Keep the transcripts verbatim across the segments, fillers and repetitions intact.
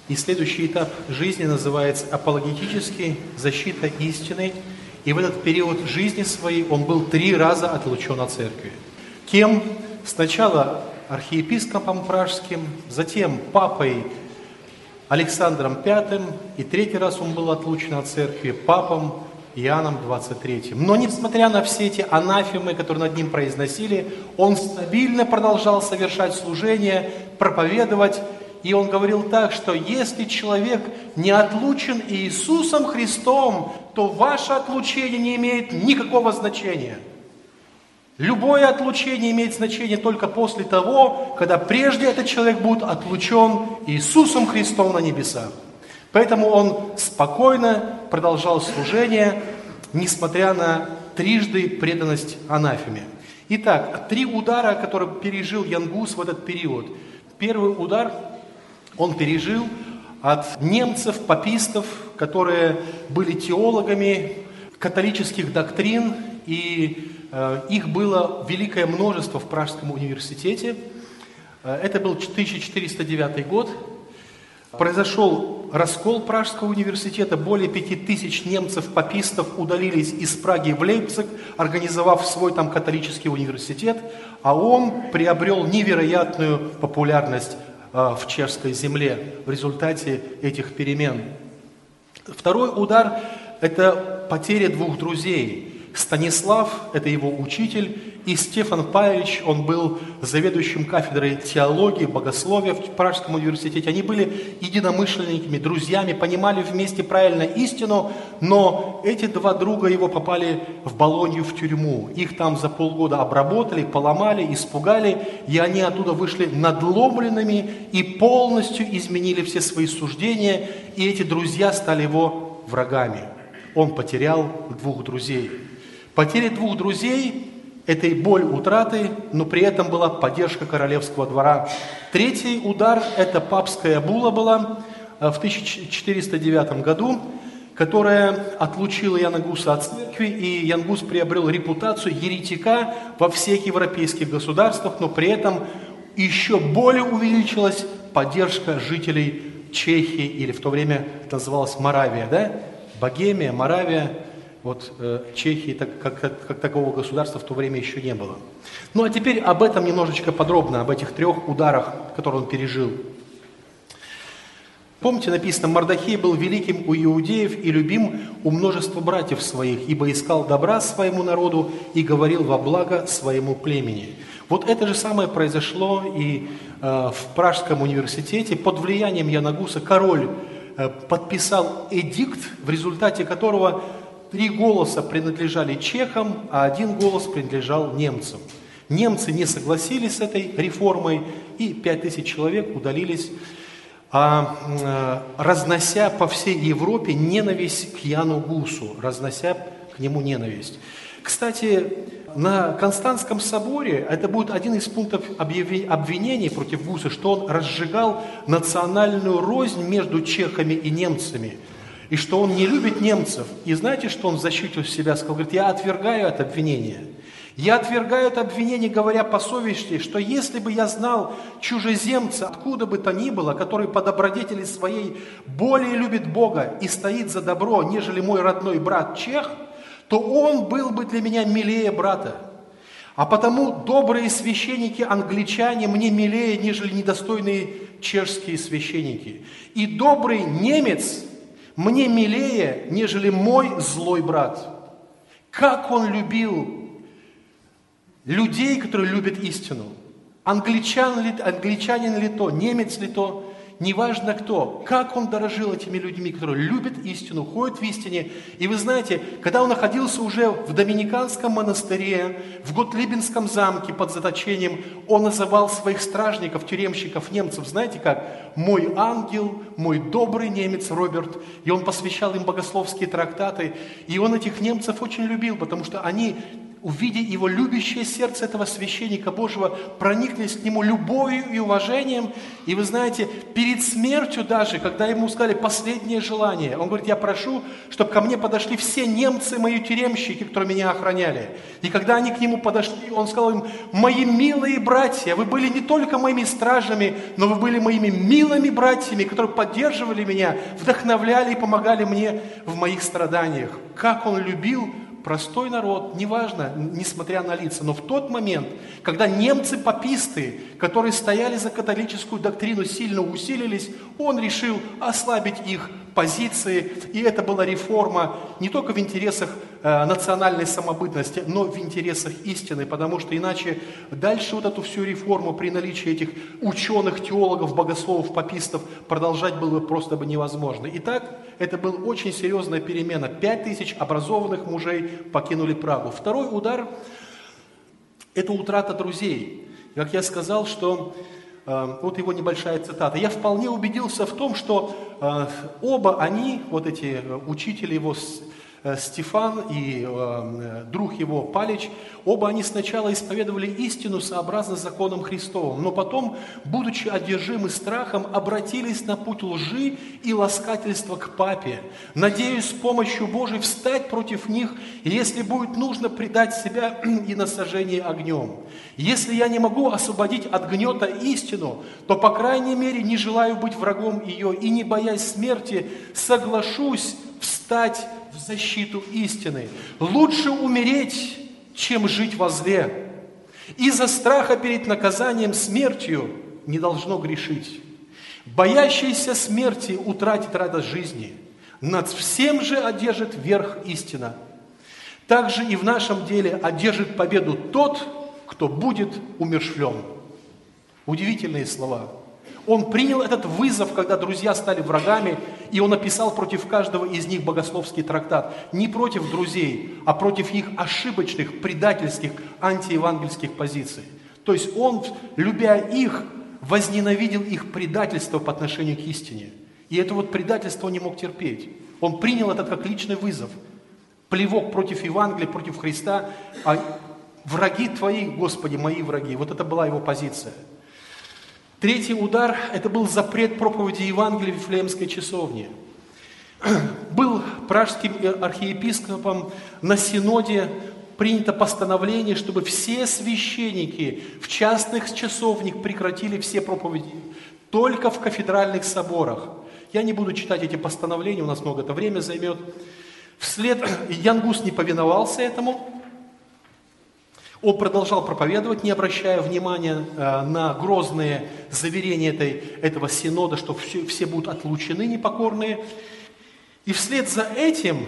И следующий этап жизни называется апологетический, защита истины. И в этот период жизни своей он был три раза отлучен от церкви. Кем? Сначала архиепископом пражским, затем папой Александром Пятым, и третий раз он был отлучен от церкви папом Иоанном двадцать третьим. Но несмотря на все эти анафемы, которые над ним произносили, он стабильно продолжал совершать служение, проповедовать. И он говорил так, что если человек не отлучен Иисусом Христом, то ваше отлучение не имеет никакого значения. Любое отлучение имеет значение только после того, когда прежде этот человек будет отлучен Иисусом Христом на небесах. Поэтому он спокойно продолжал служение, несмотря на трижды преданность анафеме. Итак, три удара, которые пережил Ян Гус в этот период. Первый удар он пережил от немцев, папистов, которые были теологами католических доктрин, и э, их было великое множество в Пражском университете. Это был тысяча четыреста девятый год. Произошел раскол Пражского университета, более пяти тысяч немцев-папистов удалились из Праги в Лейпциг, организовав свой там католический университет, а он приобрел невероятную популярность в чешской земле в результате этих перемен. Второй удар – это потеря двух друзей. Станислав, это его учитель, и Стефан Павлович, он был заведующим кафедрой теологии, богословия в Пражском университете. Они были единомышленниками, друзьями, понимали вместе правильно истину, но эти два друга его попали в Болонью в тюрьму. Их там за полгода обработали, поломали, испугали, и они оттуда вышли надломленными и полностью изменили все свои суждения, и эти друзья стали его врагами. Он потерял двух друзей. Потеря двух друзей – это и боль утраты, но при этом была поддержка королевского двора. Третий удар – это папская була была в тысяча четыреста девятом году, которая отлучила Яна Гуса от церкви, и Ян Гус приобрел репутацию еретика во всех европейских государствах, но при этом еще более увеличилась поддержка жителей Чехии, или в то время это называлось Моравия, да? Богемия, Моравия. Вот э, Чехии так, как, как, как такого государства в то время еще не было. Ну а теперь об этом немножечко подробно, об этих трех ударах, которые он пережил. Помните, написано, Мардохей был великим у иудеев и любим у множества братьев своих, ибо искал добра своему народу и говорил во благо своему племени. Вот это же самое произошло и э, в Пражском университете. Под влиянием Яна Гуса король э, подписал эдикт, в результате которого три голоса принадлежали чехам, а один голос принадлежал немцам. Немцы не согласились с этой реформой, и пять тысяч человек удалились, а, э, разнося по всей Европе ненависть к Яну Гусу, разнося к нему ненависть. Кстати, на Константском соборе это будет один из пунктов обвинений против Гуса, что он разжигал национальную рознь между чехами и немцами. И что он не любит немцев. И знаете, что он в защиту себя сказал? Говорит, я отвергаю это обвинение. Я отвергаю это обвинение, говоря по совести, что если бы я знал чужеземца, откуда бы то ни было, который по добродетели своей более любит Бога и стоит за добро, нежели мой родной брат чех, то он был бы для меня милее брата. А потому добрые священники англичане мне милее, нежели недостойные чешские священники. И добрый немец мне милее, нежели мой злой брат. Как он любил людей, которые любят истину. Англичан ли, англичанин ли то, немец ли то, неважно кто. Как он дорожил этими людьми, которые любят истину, ходят в истине. И вы знаете, когда он находился уже в Доминиканском монастыре, в Готлибенском замке под заточением, он называл своих стражников, тюремщиков, немцев, знаете как? Мой ангел, мой добрый немец Роберт. И он посвящал им богословские трактаты. И он этих немцев очень любил, потому что они увидя его любящее сердце этого священника Божьего, прониклись к нему любовью и уважением. И вы знаете, перед смертью даже, когда ему сказали последнее желание, он говорит: я прошу, чтобы ко мне подошли все немцы, мои тюремщики, которые меня охраняли. И когда они к нему подошли, он сказал им: мои милые братья, вы были не только моими стражами, но вы были моими милыми братьями, которые поддерживали меня, вдохновляли и помогали мне в моих страданиях. Как он любил простой народ, неважно, несмотря на лица, но в тот момент, когда немцы-паписты, которые стояли за католическую доктрину, сильно усилились, он решил ослабить их позиции, и это была реформа не только в интересах э, национальной самобытности, но в интересах истины, потому что иначе дальше вот эту всю реформу при наличии этих ученых, теологов, богословов, папистов продолжать было бы просто бы невозможно. Итак, это была очень серьезная перемена. Пять тысяч образованных мужей покинули Прагу. Второй удар – это утрата друзей. Как я сказал, что э, вот его небольшая цитата. Я вполне убедился в том, что э, оба они, вот эти э, учители его, э, Стефан и э, друг его Палич, оба они сначала исповедовали истину сообразно законам Христовым, но потом, будучи одержимы страхом, обратились на путь лжи и ласкательства к папе. Надеюсь с помощью Божией встать против них, и если будет нужно, предать себя и на сожжение огнем. Если я не могу освободить от гнета истину, то, по крайней мере, не желаю быть врагом ее и, не боясь смерти, соглашусь встать в защиту истины. Лучше умереть, чем жить во зле. Из-за страха перед наказанием смертью не должно грешить. Боящийся смерти утратит радость жизни. Над всем же одержит верх истина. Также и в нашем деле одержит победу тот, кто будет умерщвлен. Удивительные слова. Он принял этот вызов, когда друзья стали врагами, и он написал против каждого из них богословский трактат. Не против друзей, а против их ошибочных, предательских, антиевангельских позиций. То есть он, любя их, возненавидел их предательство по отношению к истине. И это вот предательство он не мог терпеть. Он принял это как личный вызов. Плевок против Евангелия, против Христа. А враги твои, Господи, мои враги. Вот это была его позиция. Третий удар – это был запрет проповеди Евангелия в Вифлеемской часовне. Был пражским архиепископом на синоде принято постановление, чтобы все священники в частных часовнях прекратили все проповеди, только в кафедральных соборах. Я не буду читать эти постановления, у нас много это время займет. Вслед Ян Гус не повиновался этому. Он продолжал проповедовать, не обращая внимания э, на грозные заверения этой, этого синода, что все, все будут отлучены непокорные. И вслед за этим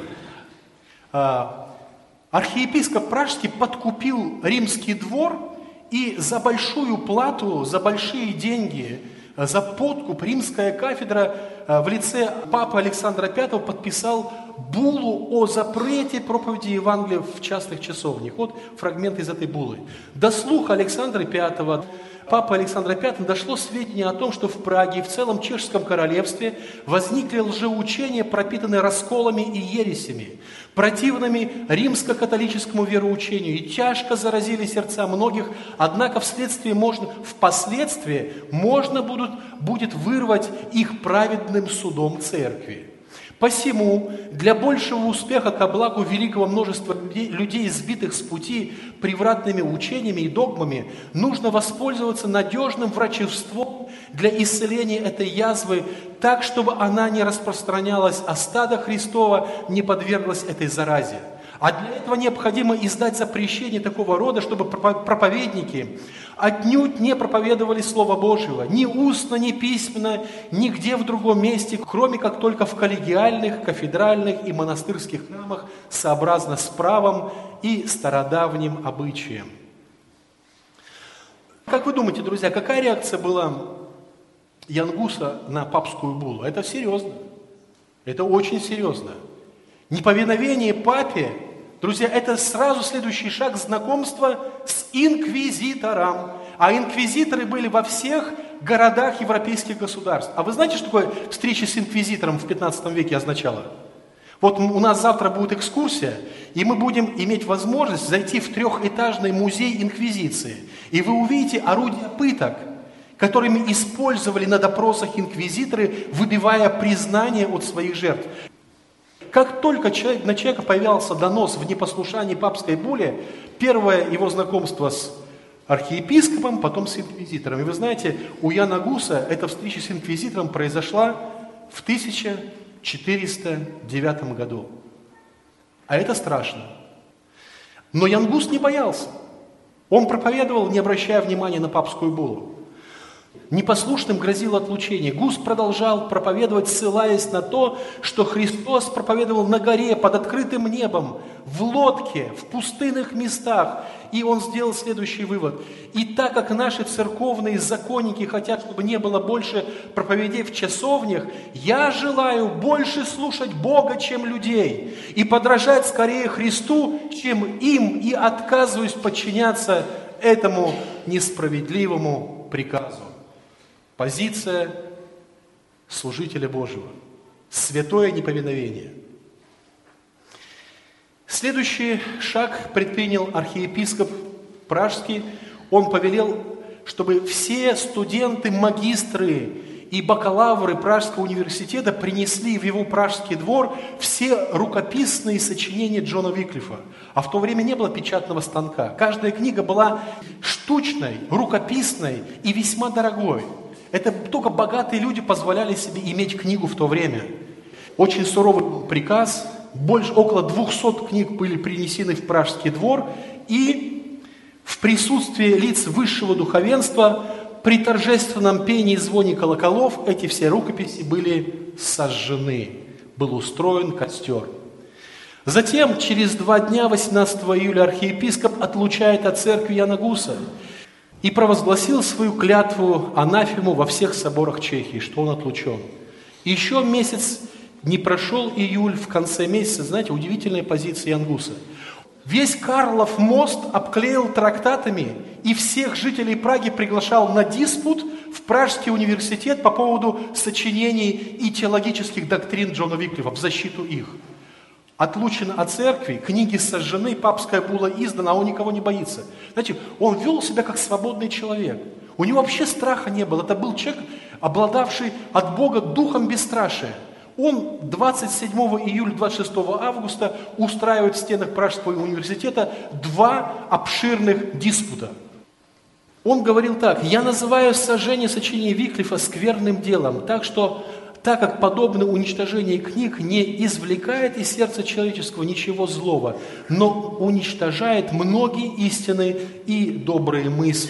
э, архиепископ Пражский подкупил римский двор, и за большую плату, за большие деньги, за подкуп римская кафедра э, в лице папы Александра Пятого подписал буллу о запрете проповеди Евангелия в частных часовнях. Вот фрагмент из этой буллы. До слуха Александра Пятого, папы Александра Пятого, дошло сведения о том, что в Праге и в целом Чешском королевстве возникли лжеучения, пропитанные расколами и ересями, противными римско-католическому вероучению, и тяжко заразили сердца многих, однако вследствие можно, впоследствии можно будут, будет вырвать их праведным судом церкви. Посему, для большего успеха ко благу великого множества людей, сбитых с пути превратными учениями и догмами, нужно воспользоваться надежным врачевством для исцеления этой язвы, так, чтобы она не распространялась, а стадо Христово не подверглось этой заразе. А для этого необходимо издать запрещение такого рода, чтобы проповедники отнюдь не проповедовали Слово Божьего, ни устно, ни письменно, нигде в другом месте, кроме как только в коллегиальных, кафедральных и монастырских храмах, сообразно с правом и стародавним обычаем. Как вы думаете, друзья, какая реакция была Ян Гуса на папскую буллу? Это серьезно. Это очень серьезно. Неповиновение папе, друзья, это сразу следующий шаг знакомства с инквизитором. А инквизиторы были во всех городах европейских государств. А вы знаете, что такое встреча с инквизитором в пятнадцатом веке означало? Вот у нас завтра будет экскурсия, и мы будем иметь возможность зайти в трехэтажный музей Инквизиции. И вы увидите орудия пыток, которыми использовали на допросах инквизиторы, выбивая признание от своих жертв. Как только человек, на человека появился донос в непослушании папской булле, первое его знакомство с архиепископом, потом с инквизитором. И вы знаете, у Яна Гуса эта встреча с инквизитором произошла в тысяча четыреста девятом году. А это страшно. Но Ян Гус не боялся. Он проповедовал, не обращая внимания на папскую буллу. Непослушным грозило отлучение. Гус продолжал проповедовать, ссылаясь на то, что Христос проповедовал на горе, под открытым небом, в лодке, в пустынных местах. И он сделал следующий вывод. И так как наши церковные законники хотят, чтобы не было больше проповедей в часовнях, я желаю больше слушать Бога, чем людей, и подражать скорее Христу, чем им, и отказываюсь подчиняться этому несправедливому приказу. Позиция служителя Божьего. Святое неповиновение. Следующий шаг предпринял архиепископ Пражский. Он повелел, чтобы все студенты, магистры и бакалавры Пражского университета принесли в его Пражский двор все рукописные сочинения Джона Виклифа. А в то время не было печатного станка. Каждая книга была штучной, рукописной и весьма дорогой. Это только богатые люди позволяли себе иметь книгу в то время. Очень суровый приказ. Больше, около двухсот книг были принесены в Пражский двор. И в присутствии лиц высшего духовенства при торжественном пении и звоне колоколов эти все рукописи были сожжены. Был устроен костер. Затем, через два дня, восемнадцатого июля, архиепископ отлучает от церкви Яна Гуса и провозгласил свою клятву анафему во всех соборах Чехии, что он отлучен. Еще месяц не прошел июль, в конце месяца, знаете, удивительная позиция Яна Гуса. Весь Карлов мост обклеил трактатами и всех жителей Праги приглашал на диспут в Пражский университет по поводу сочинений и теологических доктрин Джона Виклифа в защиту их. Отлучен от церкви, книги сожжены, папская булла издана, а он никого не боится. Знаете, он вел себя как свободный человек. У него вообще страха не было. Это был человек, обладавший от Бога духом бесстрашия. Он двадцать седьмого июля, двадцать шестого августа устраивает в стенах Пражского университета два обширных диспута. Он говорил так: «Я называю сожжение сочинений Виклифа скверным делом, так что, так как подобное уничтожение книг не извлекает из сердца человеческого ничего злого, но уничтожает многие истины и добрые мысли».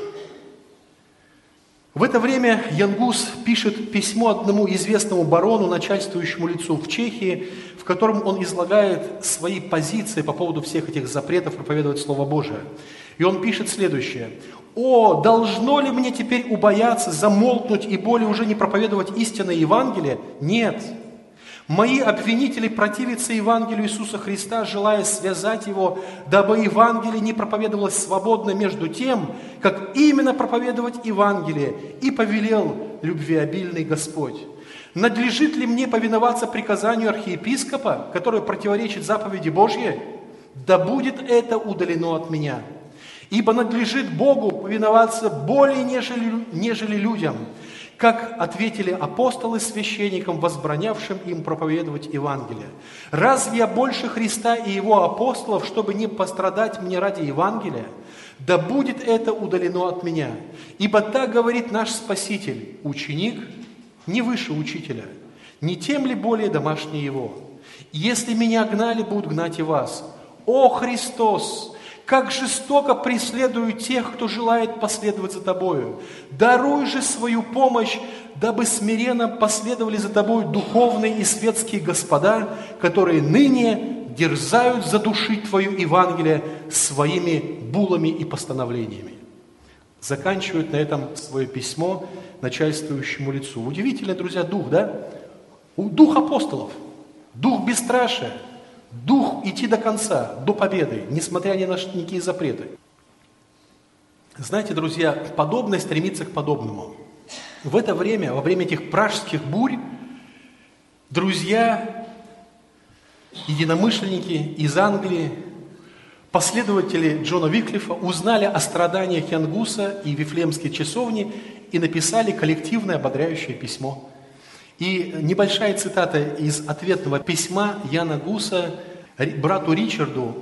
В это время Ян Гус пишет письмо одному известному барону, начальствующему лицу в Чехии, в котором он излагает свои позиции по поводу всех этих запретов проповедовать Слово Божие. И он пишет следующее: «О, должно ли мне теперь убояться, замолкнуть и более уже не проповедовать истинное Евангелие? Нет. Мои обвинители противятся Евангелию Иисуса Христа, желая связать его, дабы Евангелие не проповедовалось свободно между тем, как именно проповедовать Евангелие, и повелел любвеобильный Господь. Надлежит ли мне повиноваться приказанию архиепископа, которое противоречит заповеди Божьей? Да будет это удалено от меня. Ибо надлежит Богу повиноваться более, нежели, нежели людям, как ответили апостолы священникам, возбранявшим им проповедовать Евангелие. Разве я больше Христа и Его апостолов, чтобы не пострадать мне ради Евангелия? Да будет это удалено от меня. Ибо так говорит наш Спаситель: ученик не выше учителя, не тем ли более домашний его. Если меня гнали, будут гнать и вас. О Христос! Как жестоко преследую тех, кто желает последовать за Тобою. Даруй же свою помощь, дабы смиренно последовали за Тобой духовные и светские господа, которые ныне дерзают задушить Твое Евангелие своими буллами и постановлениями». Заканчивает на этом свое письмо начальствующему лицу. Удивительный, друзья, дух, да? Дух апостолов, дух бесстрашия. Дух идти до конца, до победы, несмотря ни на никакие запреты. Знаете, друзья, подобное стремится к подобному. В это время, во время этих пражских бурь, друзья единомышленники из Англии, последователи Джона Виклифа узнали о страданиях Яна Гуса и Вифлеемской часовни и написали коллективное ободряющее письмо. И небольшая цитата из ответного письма Яна Гуса брату Ричарду.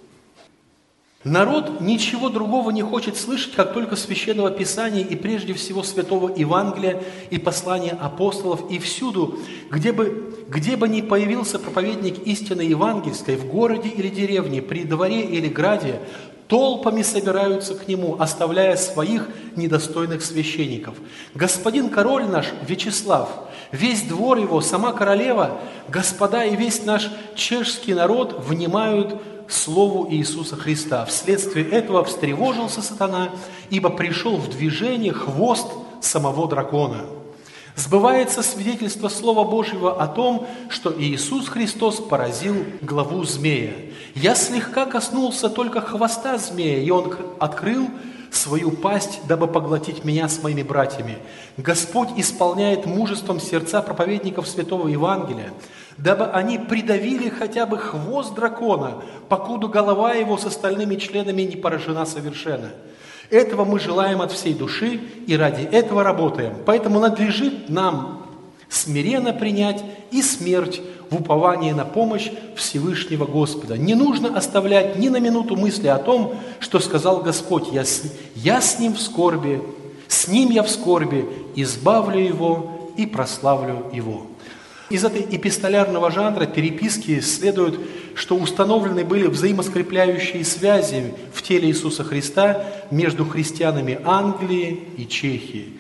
«Народ ничего другого не хочет слышать, как только Священного Писания и прежде всего Святого Евангелия и послания апостолов, и всюду, где бы, где бы ни появился проповедник истины евангельской, в городе или деревне, при дворе или граде, толпами собираются к нему, оставляя своих недостойных священников. Господин король наш Вячеслав, весь двор его, сама королева, господа и весь наш чешский народ внимают Слову Иисуса Христа. Вследствие этого встревожился сатана, ибо пришел в движение хвост самого дракона. Сбывается свидетельство Слова Божьего о том, что Иисус Христос поразил главу змея. Я слегка коснулся только хвоста змея, и он открыл свою пасть, дабы поглотить меня с моими братьями. Господь исполняет мужеством сердца проповедников Святого Евангелия, дабы они придавили хотя бы хвост дракона, покуда голова его с остальными членами не поражена совершенно. Этого мы желаем от всей души и ради этого работаем. Поэтому надлежит нам смиренно принять и смерть в уповании на помощь Всевышнего Господа. Не нужно оставлять ни на минуту мысли о том, что сказал Господь: «Я с, я с ним в скорби, с ним я в скорби, избавлю его и прославлю его». Из этой эпистолярного жанра переписки следует, что установлены были взаимоскрепляющие связи в теле Иисуса Христа между христианами Англии и Чехии.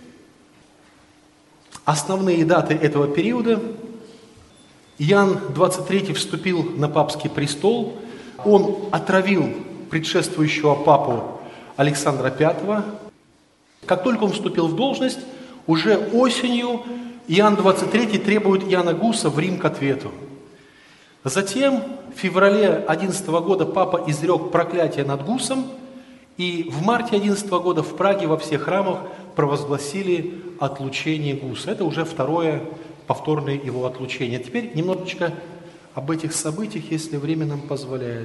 Основные даты этого периода: Иоанн двадцать третий вступил на папский престол, он отравил предшествующего папу Александра пятого. Как только он вступил в должность, уже осенью Иоанн двадцать третий требует Яна Гуса в Рим к ответу. Затем в феврале одиннадцатого года папа изрек проклятие над Гусом, и в марте одиннадцатого года в Праге во всех храмах провозгласили отлучение Гуса. Это уже второе повторное его отлучение. А теперь немножечко об этих событиях, если время нам позволяет.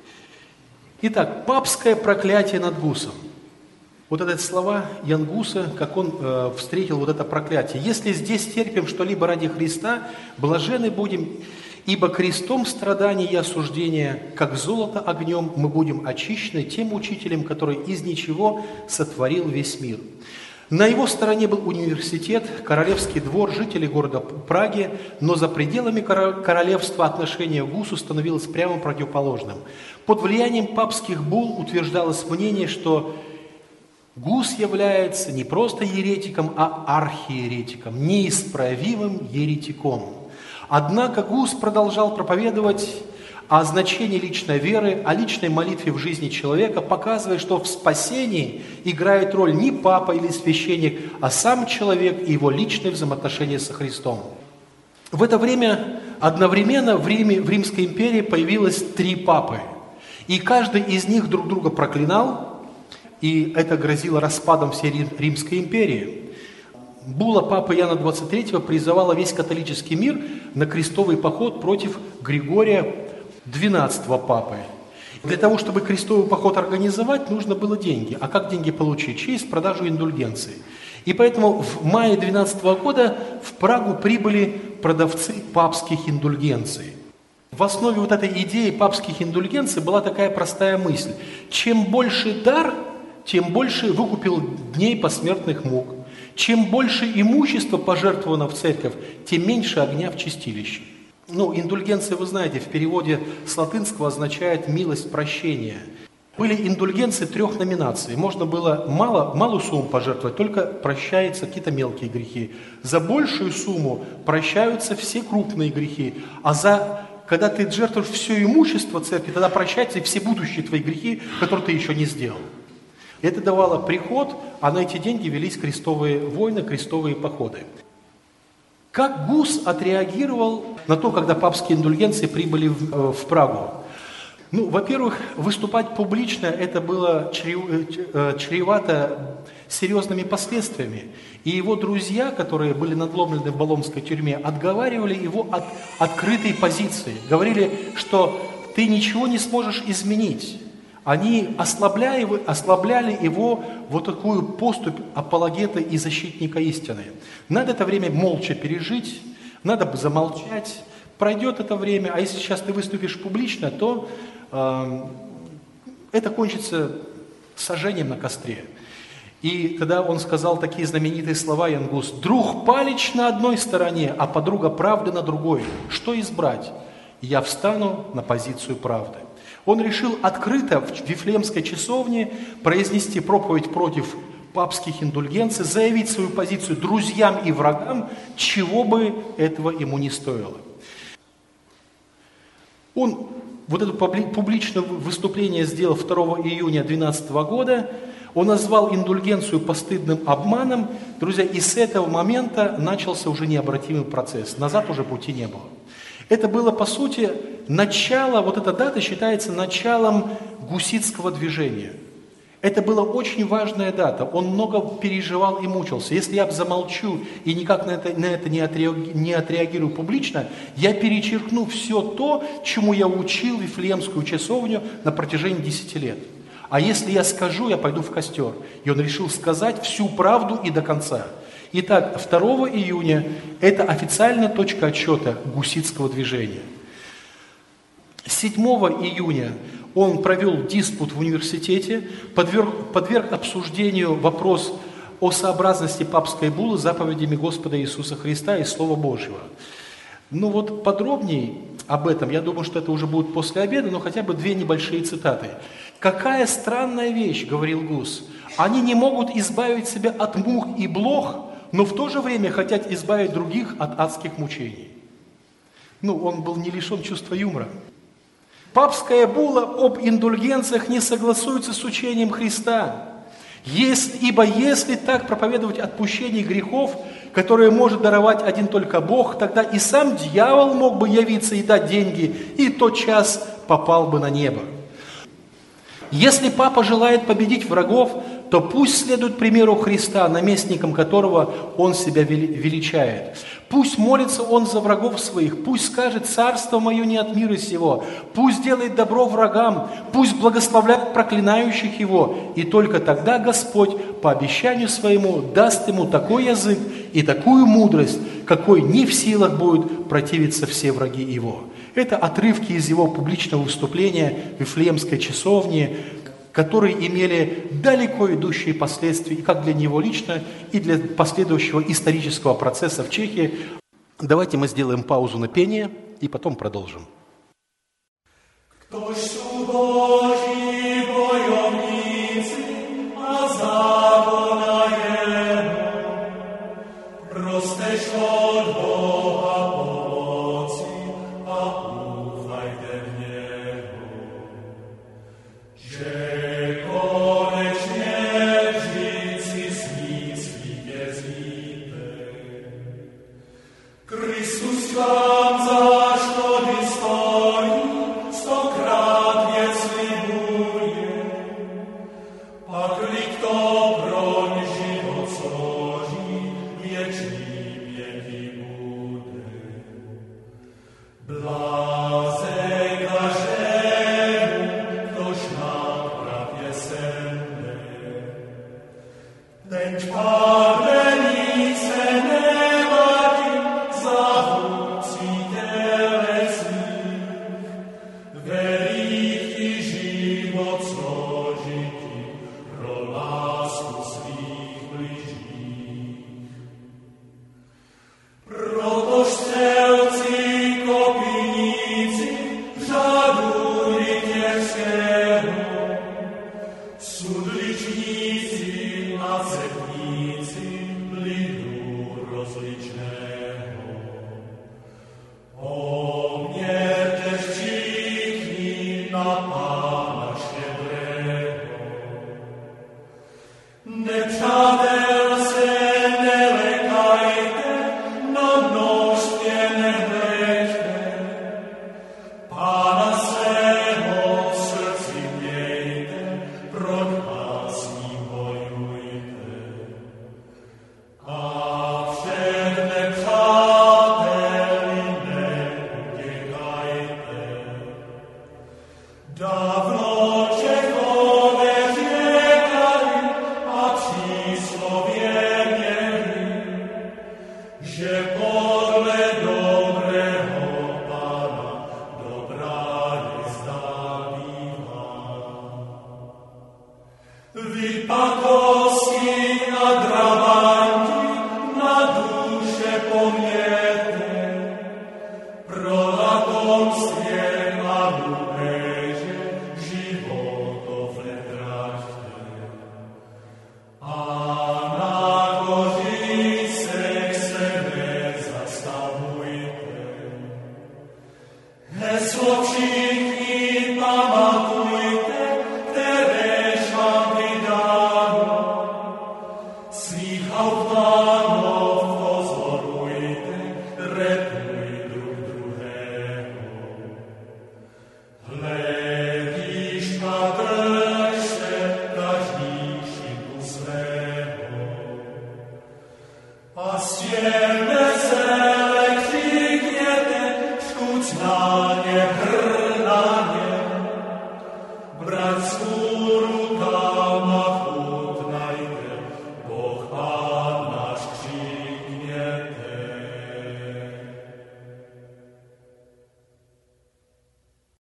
Итак, папское проклятие над Гусом. Вот эти слова Ян Гуса, как он э, встретил вот это проклятие. «Если здесь терпим что-либо ради Христа, блажены будем, ибо крестом страдания и осуждения, как золото огнем, мы будем очищены тем учителем, который из ничего сотворил весь мир». На его стороне был университет, королевский двор, жители города Праги, но за пределами королевства отношение к Гусу становилось прямо противоположным. Под влиянием папских булл утверждалось мнение, что Гус является не просто еретиком, а архиеретиком, неисправимым еретиком. Однако Гус продолжал проповедовать о значении личной веры, о личной молитве в жизни человека, показывая, что в спасении играет роль не папа или священник, а сам человек и его личные взаимоотношения со Христом. В это время одновременно в Риме, в Римской империи появилось три папы. И каждый из них друг друга проклинал, и это грозило распадом всей Римской империи. Булла папы Иоанна двадцать третьего призывала весь католический мир на крестовый поход против Григория двенадцатого папы. Для того, чтобы крестовый поход организовать, нужно было деньги. А как деньги получить? Через продажу индульгенций. И поэтому в мае двенадцатого года в Прагу прибыли продавцы папских индульгенций. В основе вот этой идеи папских индульгенций была такая простая мысль. Чем больше дар, тем больше выкупил дней посмертных мук. Чем больше имущества пожертвовано в церковь, тем меньше огня в чистилище. Ну, индульгенция, вы знаете, в переводе с латынского означает «милость прощения». Были индульгенции трех номинаций. Можно было мало, малую сумму пожертвовать, только прощаются какие-то мелкие грехи. За большую сумму прощаются все крупные грехи. А за, когда ты жертвуешь все имущество церкви, тогда прощаются и все будущие твои грехи, которые ты еще не сделал. Это давало приход, а на эти деньги велись крестовые войны, крестовые походы. Как Гус отреагировал на то, когда папские индульгенции прибыли в, в Прагу? Ну, во-первых, выступать публично это было чревато серьезными последствиями. И его друзья, которые были надломлены в Болонской тюрьме, отговаривали его от открытой позиции. Говорили, что ты ничего не сможешь изменить. Они ослабляли его, ослабляли его вот такую поступь апологета и защитника истины. Надо это время молча пережить, надо замолчать. Пройдет это время, а если сейчас ты выступишь публично, то э, это кончится сожжением на костре. И тогда он сказал такие знаменитые слова, Ян Гус: «Друг Палич на одной стороне, а подруга правды на другой. Что избрать? Я встану на позицию правды». Он решил открыто в Вифлеемской часовне произнести проповедь против папских индульгенций, заявить свою позицию друзьям и врагам, чего бы этого ему не стоило. Он вот это публичное выступление сделал второго июня две тысячи двенадцатого года. Он назвал индульгенцию постыдным обманом. Друзья, и с этого момента начался уже необратимый процесс. Назад уже пути не было. Это было, по сути, начало, вот эта дата считается началом гуситского движения. Это была очень важная дата. Он много переживал и мучился. Если я замолчу и никак на это, на это не, отреагирую, не отреагирую публично, я перечеркну все то, чему я учил Вифлеемскую часовню на протяжении десяти лет. А если я скажу, я пойду в костер. И он решил сказать всю правду и до конца. Итак, второго июня это официальная точка отсчета гуситского движения. седьмого июня он провел диспут в университете, подверг, подверг обсуждению вопрос о сообразности папской буллы с заповедями Господа Иисуса Христа и Слова Божьего. Ну вот подробней об этом, я думаю, что это уже будет после обеда, но хотя бы две небольшие цитаты. «Какая странная вещь, — говорил Гус, — они не могут избавить себя от мух и блох, но в то же время хотят избавить других от адских мучений». Ну, он был не лишен чувства юмора. Папская булла об индульгенциях не согласуется с учением Христа. Если, ибо если так проповедовать отпущение грехов, которые может даровать один только Бог, тогда и сам дьявол мог бы явиться и дать деньги, и тотчас попал бы на небо. Если Папа желает победить врагов, то пусть следует примеру Христа, наместником которого он себя величает. Пусть молится он за врагов своих, пусть скажет: «Царство мое не от мира сего», пусть делает добро врагам, пусть благословляет проклинающих его, и только тогда Господь по обещанию своему даст ему такой язык и такую мудрость, какой не в силах будет противиться все враги его. Это отрывки из его публичного выступления в Вифлеемской часовне, которые имели далеко идущие последствия и как для него лично, и для последующего исторического процесса в Чехии. Давайте мы сделаем паузу на пение и потом продолжим. Pro la